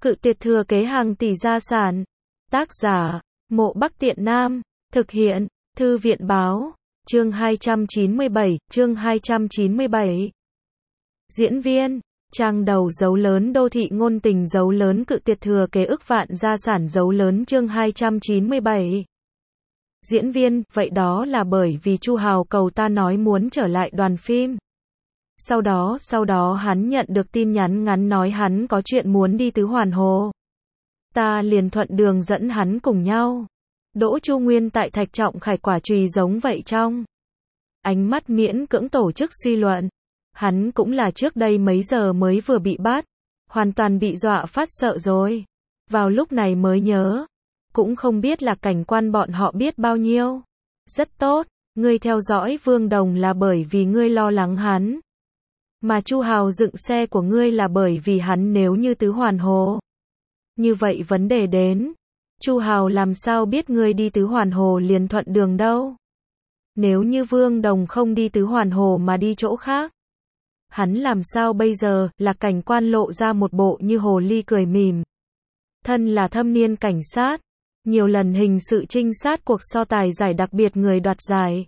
Cự tuyệt thừa kế hàng tỷ gia sản. Tác giả, Mộ Bắc Tiện Nam. Thực hiện, Thư viện báo. Chương 297. Diễn viên, trang đầu dấu lớn đô thị ngôn tình dấu lớn cự tuyệt thừa kế ức vạn gia sản dấu lớn chương 297. Diễn viên, vậy đó là bởi vì Chu Hào cầu ta nói muốn trở lại đoàn phim. Sau đó hắn nhận được tin nhắn ngắn nói hắn có chuyện muốn đi Tứ Hoàn Hồ. Ta liền thuận đường dẫn hắn cùng nhau. Đỗ Chu Nguyên tại Thạch Trọng Khải quả chùy giống vậy trong ánh mắt miễn cưỡng tổ chức suy luận. Hắn cũng là trước đây mấy giờ mới vừa bị bắt, hoàn toàn bị dọa phát sợ rồi. Vào lúc này mới nhớ, cũng không biết là cảnh quan bọn họ biết bao nhiêu. Rất tốt, ngươi theo dõi Vương Đồng là bởi vì ngươi lo lắng hắn. Mà Chu Hào dựng xe của ngươi là bởi vì hắn nếu như Tứ Hoàn Hồ. Như vậy vấn đề đến, Chu Hào làm sao biết ngươi đi Tứ Hoàn Hồ liền thuận đường đâu? Nếu như Vương Đồng không đi Tứ Hoàn Hồ mà đi chỗ khác, hắn làm sao bây giờ? Là cảnh quan lộ ra một bộ như hồ ly cười mỉm. Thân là thâm niên cảnh sát, nhiều lần hình sự trinh sát cuộc so tài giải đặc biệt người đoạt giải.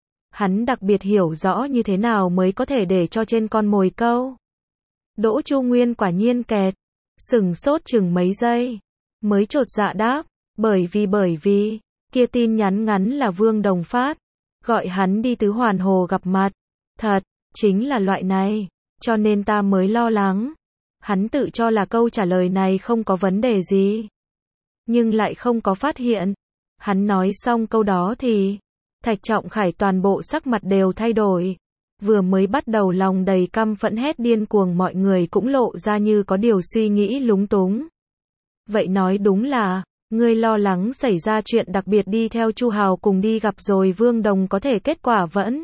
Hắn đặc biệt hiểu rõ như thế nào mới có thể để cho trên con mồi câu. Đỗ Chu Nguyên quả nhiên kẹt, sửng sốt chừng mấy giây, mới chột dạ đáp, bởi vì, kia tin nhắn ngắn là Vương Đồng phát, gọi hắn đi Tứ Hoàn Hồ gặp mặt. Thật, chính là loại này, cho nên ta mới lo lắng. Hắn tự cho là câu trả lời này không có vấn đề gì, nhưng lại không có phát hiện. Hắn nói xong câu đó thì Thạch Trọng Khải toàn bộ sắc mặt đều thay đổi. Vừa mới bắt đầu lòng đầy căm phẫn hét điên cuồng mọi người cũng lộ ra như có điều suy nghĩ lúng túng. Vậy nói đúng là, ngươi lo lắng xảy ra chuyện đặc biệt đi theo Chu Hào cùng đi gặp rồi Vương Đồng có thể kết quả vẫn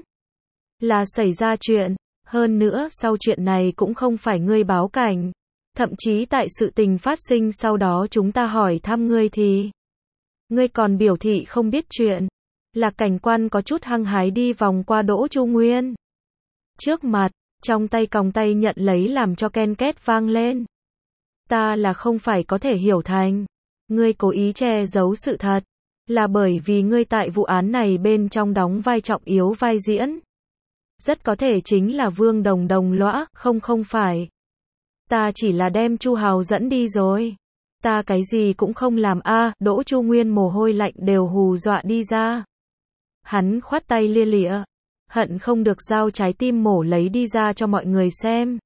là xảy ra chuyện. Hơn nữa sau chuyện này cũng không phải ngươi báo cảnh. Thậm chí tại sự tình phát sinh sau đó chúng ta hỏi thăm ngươi thì ngươi còn biểu thị không biết chuyện. Là cảnh quan có chút hăng hái đi vòng qua Đỗ Chu Nguyên trước mặt, trong tay còng tay nhận lấy làm cho ken két vang lên. Ta là không phải có thể hiểu thành, ngươi cố ý che giấu sự thật, là bởi vì ngươi tại vụ án này bên trong đóng vai trọng yếu vai diễn. Rất có thể chính là Vương Đồng đồng lõa, không phải. Ta chỉ là đem Chu Hào dẫn đi rồi. Ta cái gì cũng không làm a. Đỗ Chu Nguyên mồ hôi lạnh đều hù dọa đi ra. Hắn khoát tay lia lịa, hận không được dao trái tim mổ lấy đi ra cho mọi người xem.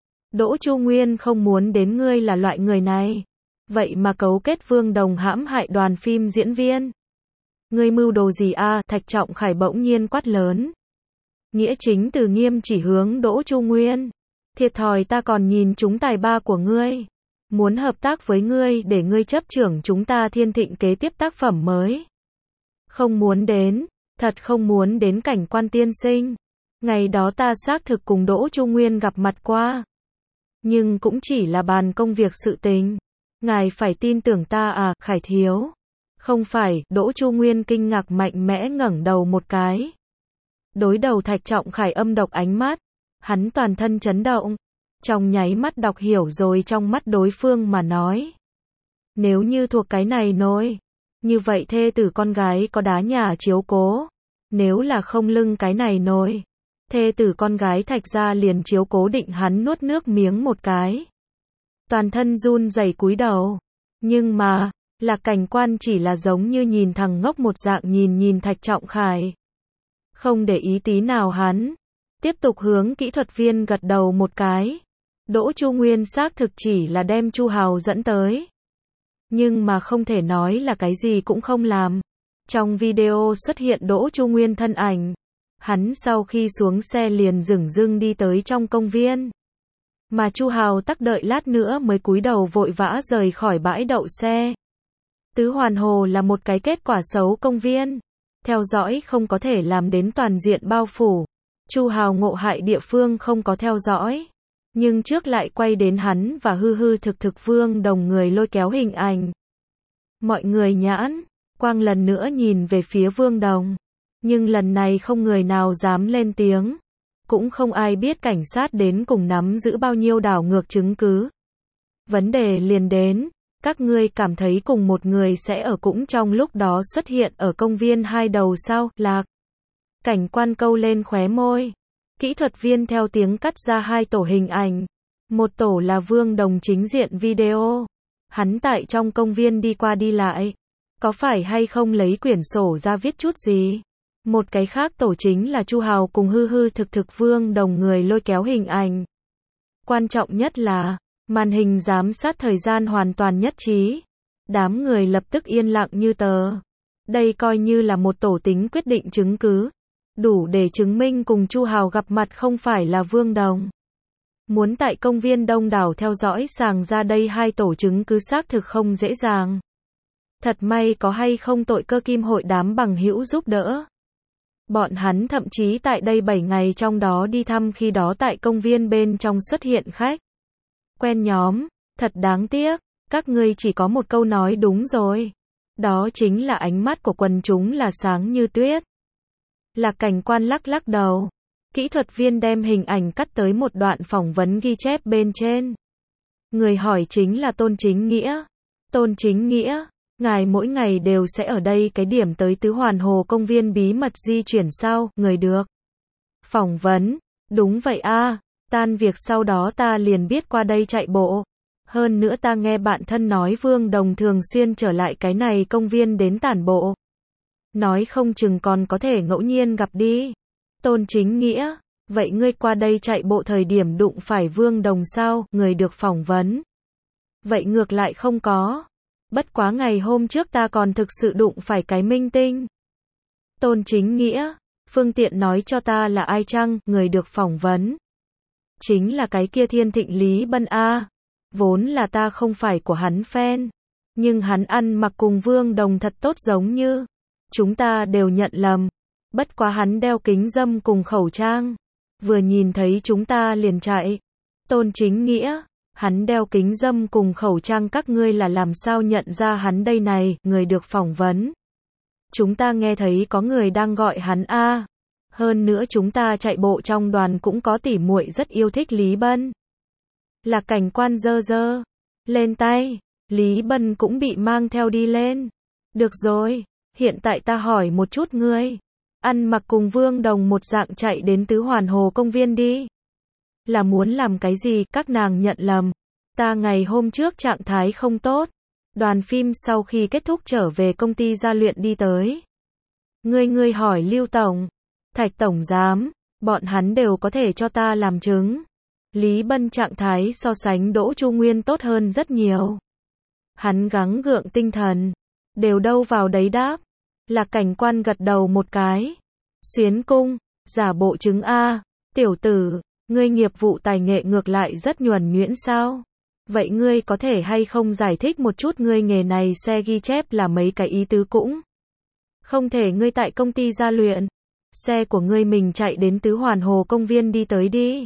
Đỗ Chu Nguyên không muốn đến ngươi là loại người này. Vậy mà cấu kết Vương Đồng hãm hại đoàn phim diễn viên. Ngươi mưu đồ gì a? Thạch Trọng Khải bỗng nhiên quát lớn. Nghĩa chính từ nghiêm chỉ hướng Đỗ Chu Nguyên. Thiệt thòi ta còn nhìn chúng tài ba của ngươi. Muốn hợp tác với ngươi để ngươi chấp trưởng chúng ta Thiên Thịnh kế tiếp tác phẩm mới. Không muốn đến, thật không muốn đến cảnh quan tiên sinh. Ngày đó ta xác thực cùng Đỗ Chu Nguyên gặp mặt qua. Nhưng cũng chỉ là bàn công việc sự tình. Ngài phải tin tưởng ta à, Khải thiếu. Không phải, Đỗ Chu Nguyên kinh ngạc mạnh mẽ ngẩng đầu một cái. Đối đầu Thạch Trọng Khải âm độc ánh mắt, hắn toàn thân chấn động, trong nháy mắt đọc hiểu rồi trong mắt đối phương mà nói. Nếu như thuộc cái này nôi, như vậy thê tử con gái có đá nhà chiếu cố. Nếu là không lưng cái này nôi, thê tử con gái Thạch gia liền chiếu cố định hắn nuốt nước miếng một cái. Toàn thân run rẩy cúi đầu. Nhưng mà, là cảnh quan chỉ là giống như nhìn thằng ngốc một dạng nhìn Thạch Trọng Khải. Không để ý tí nào hắn. Tiếp tục hướng kỹ thuật viên gật đầu một cái. Đỗ Chu Nguyên xác thực chỉ là đem Chu Hào dẫn tới. Nhưng mà không thể nói là cái gì cũng không làm. Trong video xuất hiện Đỗ Chu Nguyên thân ảnh. Hắn sau khi xuống xe liền dửng dưng đi tới trong công viên. Mà Chu Hào tắc đợi lát nữa mới cúi đầu vội vã rời khỏi bãi đậu xe. Tứ Hoàn Hồ là một cái kết quả xấu công viên. Theo dõi không có thể làm đến toàn diện bao phủ. Chu Hào ngộ hại địa phương không có theo dõi. Nhưng trước lại quay đến hắn và hư thực Vương Đồng người lôi kéo hình ảnh. Mọi người nhãn quang lần nữa nhìn về phía Vương Đồng. Nhưng lần này không người nào dám lên tiếng. Cũng không ai biết cảnh sát đến cùng nắm giữ bao nhiêu đảo ngược chứng cứ. Vấn đề liền đến, các ngươi cảm thấy cùng một người sẽ ở cũng trong lúc đó xuất hiện ở công viên hai đầu sao? Lạc Cảnh Quan câu lên khóe môi. Kỹ thuật viên theo tiếng cắt ra hai tổ hình ảnh. Một tổ là Vương Đồng chính diện video. Hắn tại trong công viên đi qua đi lại. Có phải hay không lấy quyển sổ ra viết chút gì? Một cái khác tổ chính là Chu Hào cùng hư hư thực thực Vương Đồng người lôi kéo hình ảnh. Quan trọng nhất là, màn hình giám sát thời gian hoàn toàn nhất trí. Đám người lập tức yên lặng như tờ. Đây coi như là một tổ tính quyết định chứng cứ. Đủ để chứng minh cùng Chu Hào gặp mặt không phải là Vương Đồng. Muốn tại công viên đông đảo theo dõi sàng ra đây hai tổ chứng cứ xác thực không dễ dàng. Thật may có hay không tội cơ kim hội đám bằng hữu giúp đỡ. Bọn hắn thậm chí tại đây 7 ngày trong đó đi thăm khi đó tại công viên bên trong xuất hiện khách. Quen nhóm, thật đáng tiếc, các ngươi chỉ có một câu nói đúng rồi. Đó chính là ánh mắt của quần chúng là sáng như tuyết. Lạc Cảnh Quan lắc lắc đầu. Kỹ thuật viên đem hình ảnh cắt tới một đoạn phỏng vấn ghi chép bên trên. Người hỏi chính là Tôn Chính Nghĩa. Tôn Chính Nghĩa, ngài mỗi ngày đều sẽ ở đây cái điểm tới Tứ Hoàn Hồ công viên bí mật di chuyển sao? Người được phỏng vấn, đúng vậy a, tan việc sau đó ta liền biết qua đây chạy bộ. Hơn nữa ta nghe bạn thân nói Vương Đồng thường xuyên trở lại cái này công viên đến tản bộ. Nói không chừng còn có thể ngẫu nhiên gặp đi. Tôn Chính Nghĩa, vậy ngươi qua đây chạy bộ thời điểm đụng phải Vương Đồng sao? Người được phỏng vấn. Vậy ngược lại không có. Bất quá ngày hôm trước ta còn thực sự đụng phải cái minh tinh. Tôn Chính Nghĩa, phương tiện nói cho ta là ai chăng? Người được phỏng vấn. Chính là cái kia Thiên Thịnh Lý Bân A. Vốn là ta không phải của hắn fan. Nhưng hắn ăn mặc cùng Vương Đồng thật tốt giống như. Chúng ta đều nhận lầm. Bất quá hắn đeo kính râm cùng khẩu trang. Vừa nhìn thấy chúng ta liền chạy. Tôn Chính Nghĩa, hắn đeo kính râm cùng khẩu trang các ngươi là làm sao nhận ra hắn đây này? Người được phỏng vấn. Chúng ta nghe thấy có người đang gọi hắn A. Hơn nữa chúng ta chạy bộ trong đoàn cũng có tỉ muội rất yêu thích Lý Bân. Lạc Cảnh Quan giơ giơ lên tay. Lý Bân cũng bị mang theo đi lên. Được rồi, hiện tại ta hỏi một chút ngươi. Ăn mặc cùng Vương Đồng một dạng chạy đến Tứ Hoàn Hồ công viên đi. Là muốn làm cái gì? Các nàng nhận lầm. Ta ngày hôm trước trạng thái không tốt. Đoàn phim sau khi kết thúc trở về công ty gia luyện đi tới. Ngươi hỏi Lưu Tổng, Thạch Tổng Giám, bọn hắn đều có thể cho ta làm chứng. Lý Bân trạng thái so sánh Đỗ Chu Nguyên tốt hơn rất nhiều. Hắn gắng gượng tinh thần. Đều đâu vào đấy đáp. Lạc Cảnh Quan gật đầu một cái. Xuyến cung, giả bộ chứng A. Tiểu tử, ngươi nghiệp vụ tài nghệ ngược lại rất nhuần nhuyễn sao? Vậy ngươi có thể hay không giải thích một chút ngươi nghề này xe ghi chép là mấy cái ý tứ cũng? Không thể ngươi tại công ty gia luyện. Xe của ngươi mình chạy đến Tứ Hoàn Hồ công viên đi tới đi.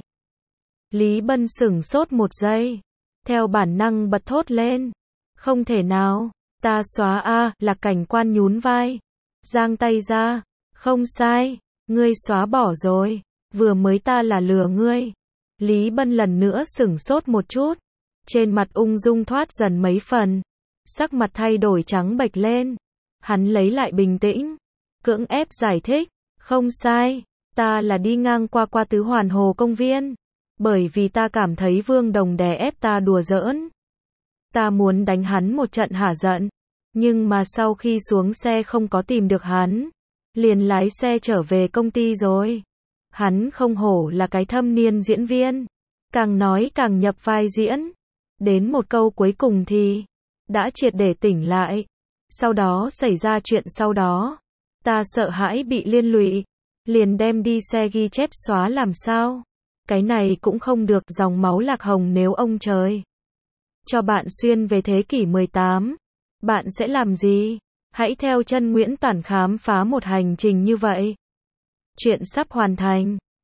Lý Bân sửng sốt một giây. Theo bản năng bật thốt lên. Không thể nào, ta xóa A. Lạc Cảnh Quan nhún vai. Giang tay ra. Không sai, ngươi xóa bỏ rồi. Vừa mới ta là lừa ngươi. Lý Bân lần nữa sửng sốt một chút. Trên mặt ung dung thoát dần mấy phần. Sắc mặt thay đổi trắng bệch lên. Hắn lấy lại bình tĩnh. Cưỡng ép giải thích. Không sai, ta là đi ngang qua Tứ Hoàn Hồ công viên. Bởi vì ta cảm thấy Vương Đồng đè ép ta đùa giỡn. Ta muốn đánh hắn một trận hả giận. Nhưng mà sau khi xuống xe không có tìm được hắn. Liền lái xe trở về công ty rồi. Hắn không hổ là cái thâm niên diễn viên. Càng nói càng nhập vai diễn. Đến một câu cuối cùng thì đã triệt để tỉnh lại. Sau đó xảy ra chuyện sau đó. Ta sợ hãi bị liên lụy. Liền đem đi xe ghi chép xóa làm sao? Cái này cũng không được, dòng máu Lạc Hồng nếu ông trời cho bạn xuyên về thế kỷ 18. Bạn sẽ làm gì? Hãy theo chân Nguyễn Toản khám phá một hành trình như vậy. Chuyện sắp hoàn thành.